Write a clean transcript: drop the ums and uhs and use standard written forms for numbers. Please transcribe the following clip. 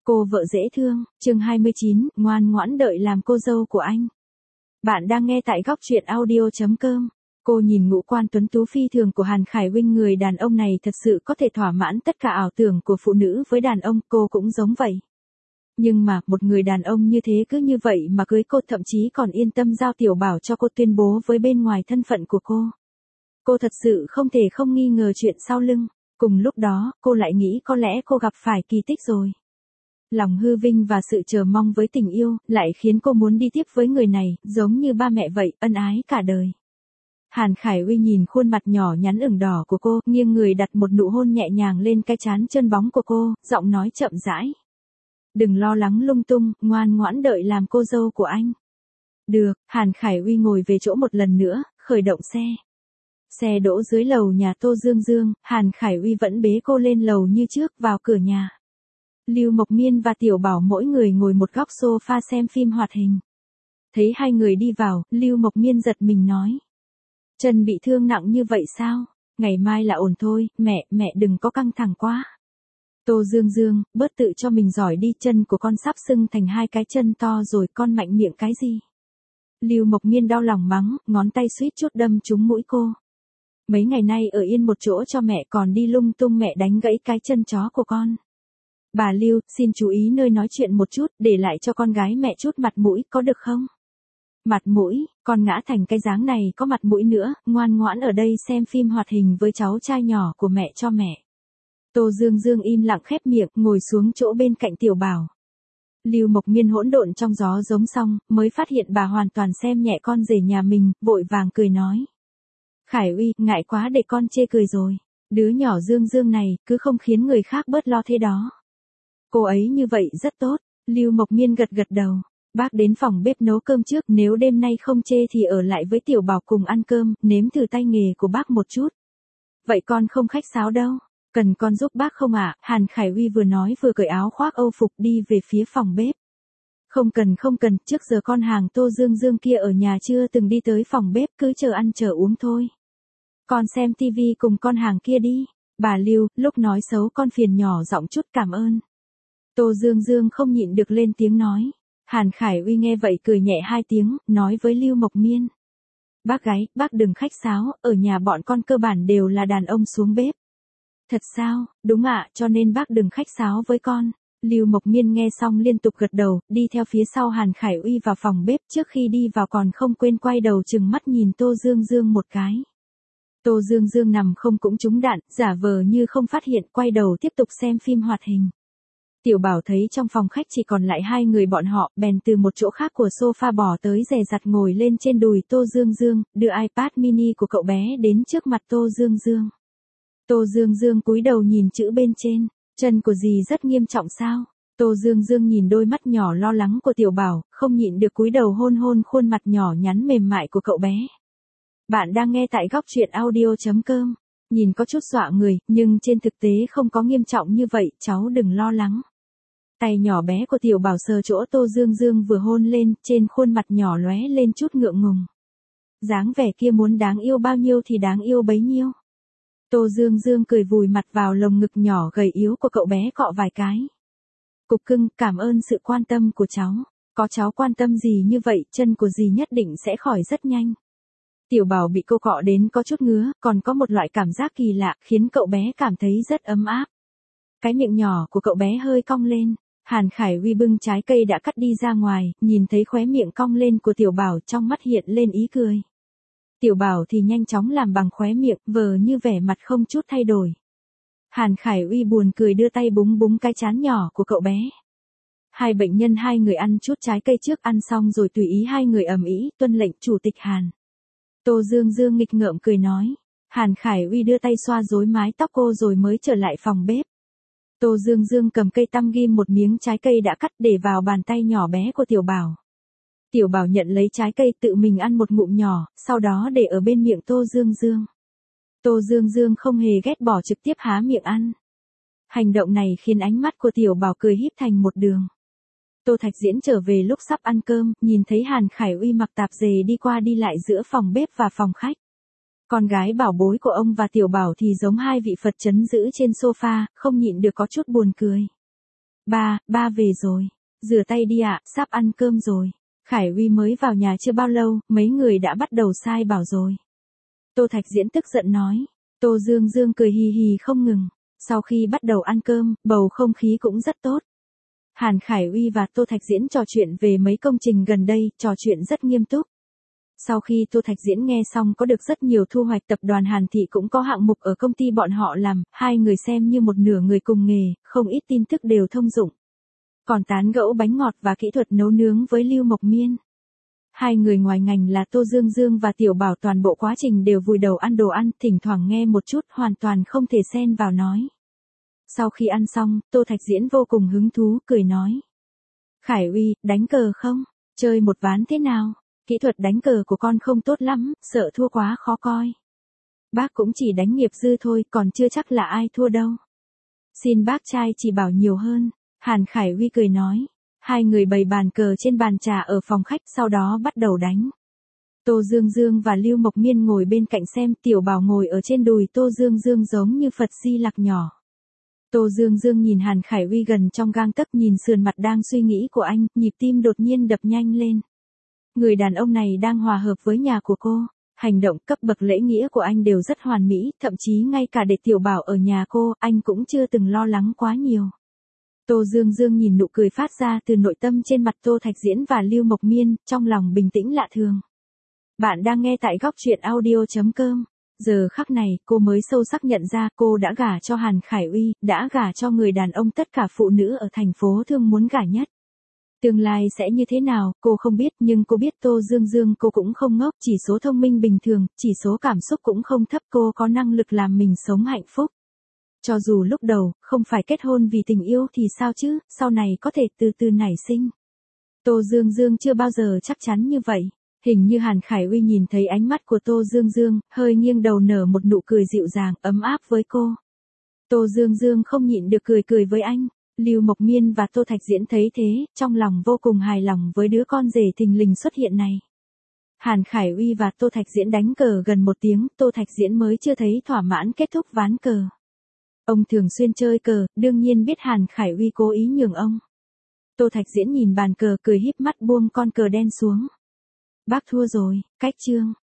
Cô vợ dễ thương, chương 29, ngoan ngoãn đợi làm cô dâu của anh. Bạn đang nghe tại góc truyện audio.com. Cô nhìn ngũ quan tuấn tú phi thường của Hàn Khải Vinh, người đàn ông này thật sự có thể thỏa mãn tất cả ảo tưởng của phụ nữ với đàn ông, cô cũng giống vậy. Nhưng mà, một người đàn ông như thế cứ như vậy mà cưới cô, thậm chí còn yên tâm giao Tiểu Bảo cho cô, tuyên bố với bên ngoài thân phận của cô. Cô thật sự không thể không nghi ngờ chuyện sau lưng. Cùng lúc đó, cô lại nghĩ có lẽ cô gặp phải kỳ tích rồi. Lòng hư vinh và sự chờ mong với tình yêu, lại khiến cô muốn đi tiếp với người này, giống như ba mẹ vậy, ân ái cả đời. Hàn Khải Uy nhìn khuôn mặt nhỏ nhắn ửng đỏ của cô, nghiêng người đặt một nụ hôn nhẹ nhàng lên cái trán trơn bóng của cô, giọng nói chậm rãi. Đừng lo lắng lung tung, ngoan ngoãn đợi làm cô dâu của anh. Được, Hàn Khải Uy ngồi về chỗ một lần nữa, khởi động xe. Xe đỗ dưới lầu nhà Tô Dương Dương, Hàn Khải Uy vẫn bế cô lên lầu như trước, vào cửa nhà. Lưu Mộc Miên và Tiểu Bảo mỗi người ngồi một góc sofa xem phim hoạt hình. Thấy hai người đi vào, Lưu Mộc Miên giật mình nói. Chân bị thương nặng như vậy sao? Ngày mai là ổn thôi, mẹ đừng có căng thẳng quá. Tô Dương Dương, bớt tự cho mình giỏi đi, chân của con sắp sưng thành hai cái chân to rồi, con mạnh miệng cái gì? Lưu Mộc Miên đau lòng mắng, ngón tay suýt chút đâm trúng mũi cô. Mấy ngày nay ở yên một chỗ cho mẹ, còn đi lung tung, mẹ đánh gãy cái chân chó của con. Bà Lưu, xin chú ý nơi nói chuyện một chút, để lại cho con gái mẹ chút mặt mũi, có được không? Mặt mũi, con ngã thành cái dáng này có mặt mũi nữa, ngoan ngoãn ở đây xem phim hoạt hình với cháu trai nhỏ của mẹ cho mẹ. Tô Dương Dương im lặng khép miệng, ngồi xuống chỗ bên cạnh Tiểu Bảo. Lưu Mộc Miên hỗn độn trong gió giống xong, mới phát hiện bà hoàn toàn xem nhẹ con rể nhà mình, vội vàng cười nói. Khải Uy, ngại quá để con chê cười rồi. Đứa nhỏ Dương Dương này, cứ không khiến người khác bớt lo thế đó. Cô ấy như vậy rất tốt. Lưu Mộc Miên gật gật đầu. Bác đến phòng bếp nấu cơm trước, nếu đêm nay không chê thì ở lại với Tiểu Bảo cùng ăn cơm, nếm thử tay nghề của bác một chút. Vậy con không khách sáo đâu. Cần con giúp bác không ạ? Hàn Khải Uy vừa nói vừa cởi áo khoác Âu phục đi về phía phòng bếp. Không cần, trước giờ con hàng Tô Dương Dương kia ở nhà chưa từng đi tới phòng bếp, cứ chờ ăn chờ uống thôi. Con xem tivi cùng con hàng kia đi. Bà Lưu, lúc nói xấu con phiền nhỏ giọng chút, cảm ơn. Tô Dương Dương không nhịn được lên tiếng nói. Hàn Khải Uy nghe vậy cười nhẹ hai tiếng, nói với Lưu Mộc Miên. Bác gái, bác đừng khách sáo, ở nhà bọn con cơ bản đều là đàn ông xuống bếp. Thật sao? Đúng ạ, cho nên bác đừng khách sáo với con. Lưu Mộc Miên nghe xong liên tục gật đầu, đi theo phía sau Hàn Khải Uy vào phòng bếp, trước khi đi vào còn không quên quay đầu chừng mắt nhìn Tô Dương Dương một cái. Tô Dương Dương nằm không cũng trúng đạn, giả vờ như không phát hiện, quay đầu tiếp tục xem phim hoạt hình. Tiểu Bảo thấy trong phòng khách chỉ còn lại hai người bọn họ, bèn từ một chỗ khác của sofa bỏ tới dè dặt ngồi lên trên đùi Tô Dương Dương, đưa iPad mini của cậu bé đến trước mặt Tô Dương Dương. Tô Dương Dương cúi đầu nhìn chữ bên trên, chân của dì rất nghiêm trọng sao? Tô Dương Dương nhìn đôi mắt nhỏ lo lắng của Tiểu Bảo, không nhịn được cúi đầu hôn hôn khuôn mặt nhỏ nhắn mềm mại của cậu bé. Bạn đang nghe tại góc truyện audio.com. Nhìn có chút dọa người, nhưng trên thực tế không có nghiêm trọng như vậy, cháu đừng lo lắng. Tay nhỏ bé của Tiểu Bảo sờ chỗ Tô Dương Dương vừa hôn lên, trên khuôn mặt nhỏ lóe lên chút ngượng ngùng. Dáng vẻ kia muốn đáng yêu bao nhiêu thì đáng yêu bấy nhiêu. Tô Dương Dương cười vùi mặt vào lồng ngực nhỏ gầy yếu của cậu bé, cọ vài cái. Cục cưng, cảm ơn sự quan tâm của cháu. Có cháu quan tâm gì như vậy, chân của dì nhất định sẽ khỏi rất nhanh. Tiểu Bảo bị cô cọ đến có chút ngứa, còn có một loại cảm giác kỳ lạ, khiến cậu bé cảm thấy rất ấm áp. Cái miệng nhỏ của cậu bé hơi cong lên. Hàn Khải Uy bưng trái cây đã cắt đi ra ngoài, nhìn thấy khóe miệng cong lên của Tiểu Bảo, trong mắt hiện lên ý cười. Tiểu Bảo thì nhanh chóng làm bằng khóe miệng, vờ như vẻ mặt không chút thay đổi. Hàn Khải Uy buồn cười đưa tay búng búng cái trán nhỏ của cậu bé. Hai bệnh nhân hai người ăn chút trái cây trước, ăn xong rồi tùy ý hai người ầm ĩ, tuân lệnh chủ tịch Hàn. Tô Dương Dương nghịch ngợm cười nói. Hàn Khải Uy đưa tay xoa rối mái tóc cô rồi mới trở lại phòng bếp. Tô Dương Dương cầm cây tăm ghim một miếng trái cây đã cắt để vào bàn tay nhỏ bé của Tiểu Bảo. Tiểu Bảo nhận lấy trái cây tự mình ăn một ngụm nhỏ, sau đó để ở bên miệng Tô Dương Dương. Tô Dương Dương không hề ghét bỏ, trực tiếp há miệng ăn. Hành động này khiến ánh mắt của Tiểu Bảo cười híp thành một đường. Tô Thạch Diễn trở về lúc sắp ăn cơm, nhìn thấy Hàn Khải Uy mặc tạp dề đi qua đi lại giữa phòng bếp và phòng khách. Con gái bảo bối của ông và Tiểu Bảo thì giống hai vị Phật trấn giữ trên sofa, không nhịn được có chút buồn cười. Ba về rồi. Rửa tay đi ạ, sắp ăn cơm rồi. Khải Uy mới vào nhà chưa bao lâu, mấy người đã bắt đầu sai bảo rồi. Tô Thạch Diễn tức giận nói. Tô Dương Dương cười hì hì không ngừng. Sau khi bắt đầu ăn cơm, bầu không khí cũng rất tốt. Hàn Khải Uy và Tô Thạch Diễn trò chuyện về mấy công trình gần đây, trò chuyện rất nghiêm túc. Sau khi Tô Thạch Diễn nghe xong có được rất nhiều thu hoạch, tập đoàn Hàn Thị cũng có hạng mục ở công ty bọn họ làm, hai người xem như một nửa người cùng nghề, không ít tin tức đều thông dụng. Còn tán gẫu bánh ngọt và kỹ thuật nấu nướng với Lưu Mộc Miên. Hai người ngoài ngành là Tô Dương Dương và Tiểu Bảo toàn bộ quá trình đều vùi đầu ăn đồ ăn, thỉnh thoảng nghe một chút, hoàn toàn không thể xen vào nói. Sau khi ăn xong, Tô Thạch Diễn vô cùng hứng thú, cười nói. Khải Uy, đánh cờ không? Chơi một ván thế nào? Kỹ thuật đánh cờ của con không tốt lắm, sợ thua quá khó coi. Bác cũng chỉ đánh nghiệp dư thôi, còn chưa chắc là ai thua đâu. Xin bác trai chỉ bảo nhiều hơn. Hàn Khải Uy cười nói. Hai người bày bàn cờ trên bàn trà ở phòng khách, sau đó bắt đầu đánh. Tô Dương Dương và Lưu Mộc Miên ngồi bên cạnh xem, Tiểu Bảo ngồi ở trên đùi Tô Dương Dương giống như Phật Di Lặc nhỏ. Tô Dương Dương nhìn Hàn Khải Uy gần trong gang tấc, nhìn sườn mặt đang suy nghĩ của anh, nhịp tim đột nhiên đập nhanh lên. Người đàn ông này đang hòa hợp với nhà của cô. Hành động, cấp bậc, lễ nghĩa của anh đều rất hoàn mỹ, thậm chí ngay cả để Tiểu Bảo ở nhà cô, anh cũng chưa từng lo lắng quá nhiều. Tô Dương Dương nhìn nụ cười phát ra từ nội tâm trên mặt Tô Thạch Diễn và Lưu Mộc Miên, trong lòng bình tĩnh lạ thường. Bạn đang nghe tại góc truyện audio.com. Giờ khắc này, cô mới sâu sắc nhận ra cô đã gả cho Hàn Khải Uy, đã gả cho người đàn ông tất cả phụ nữ ở thành phố thương muốn gả nhất. Tương lai sẽ như thế nào, cô không biết, nhưng cô biết Tô Dương Dương cô cũng không ngốc, chỉ số thông minh bình thường, chỉ số cảm xúc cũng không thấp, cô có năng lực làm mình sống hạnh phúc. Cho dù lúc đầu, không phải kết hôn vì tình yêu thì sao chứ, sau này có thể từ từ nảy sinh. Tô Dương Dương chưa bao giờ chắc chắn như vậy. Hình như Hàn Khải Uy nhìn thấy ánh mắt của Tô Dương Dương, hơi nghiêng đầu nở một nụ cười dịu dàng, ấm áp với cô. Tô Dương Dương không nhịn được cười với anh. Lưu Mộc Miên và Tô Thạch Diễn thấy thế, trong lòng vô cùng hài lòng với đứa con rể thình lình xuất hiện này. Hàn Khải Uy và Tô Thạch Diễn đánh cờ gần 1 tiếng, Tô Thạch Diễn mới chưa thấy thỏa mãn kết thúc ván cờ. Ông thường xuyên chơi cờ, đương nhiên biết Hàn Khải Uy cố ý nhường ông. Tô Thạch Diễn nhìn bàn cờ cười híp mắt buông con cờ đen xuống. Bác thua rồi, cách chương.